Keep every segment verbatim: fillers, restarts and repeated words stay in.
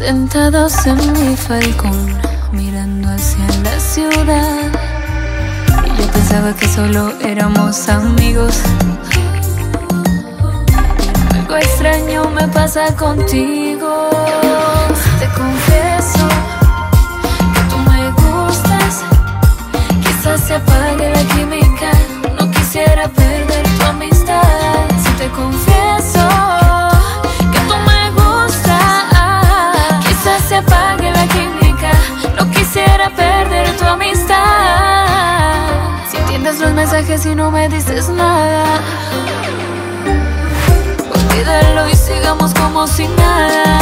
Sentados en mi falcón, mirando hacia la ciudad. Y yo pensaba que solo éramos amigos. Algo extraño me pasa contigo. Te confieso que tú me gustas. Quizás se apague la química. No quisiera perder tu amistad. Si te confieso que tú me gustas, quizás se apague la química. No quisiera perder tu amistad. Si entiendes los mensajes y no me dices nada, olvídalo y sigamos como si nada.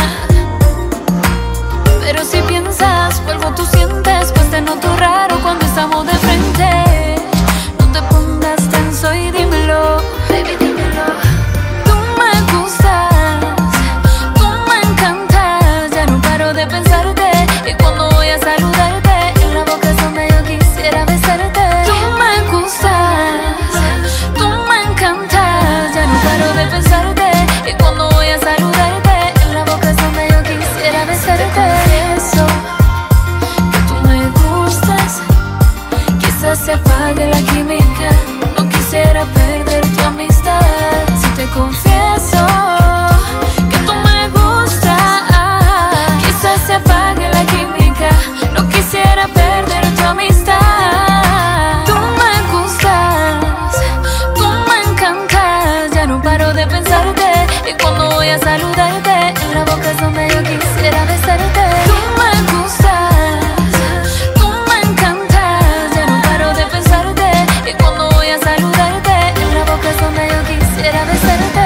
Pero si piensas, vuelvo, tú sientes, pues te noto raro cuando estamos de frente. No te pongas tenso y dímelo, baby, dímelo. Tú me gustas, tú me encantas. Ya no paro de pensarte, y cuando voy a saludarte, en la boca es donde yo quisiera besarte. Tú me gustas, tú me encantas. Ya no paro de pensarte, y cuando voy a saludarte, en la boca es donde yo quisiera besarte. Eso, que tú me gustas, quizás se apague la química. No quisiera perder tu amistad. Si te confieso que tú me gustas, quizás se apague la química. No quisiera perder tu amistad. Tú me gustas, tú me encantas. Ya no paro de pensarte, y cuando voy a saludarte, en la boca es donde yo quisiera besarte. Tú me gustas, tú me encantas. Ya no paro de pensarte, y cuando voy a saludarte, en la boca es donde yo quisiera besarte.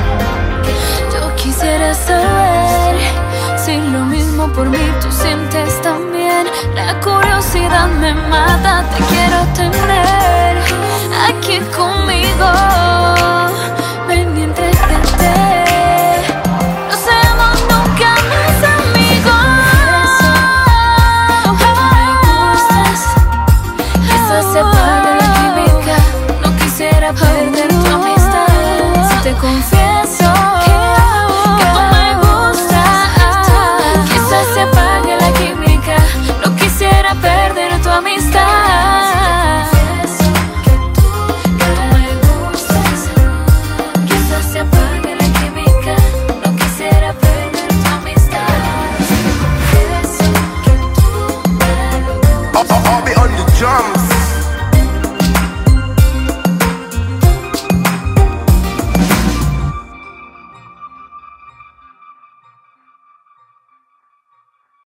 Yo quisiera saber si lo mismo por mí tú sientes también. La curiosidad me mata, te quiero tener aquí conmigo. Ven y entrégate. No seamos nunca más amigos. Tú me gustas, quizás se apague la química. No quisiera perder tu amistad. Si te confieso que tú me gustas, quizás se apague la química. No quisiera perder tu amistad. Si te confieso que tú, que tú me gustas, quizás se apague la química. No quisiera perder tu amistad. Si te confieso que tú me gustas. I'll, I'll be on the drum.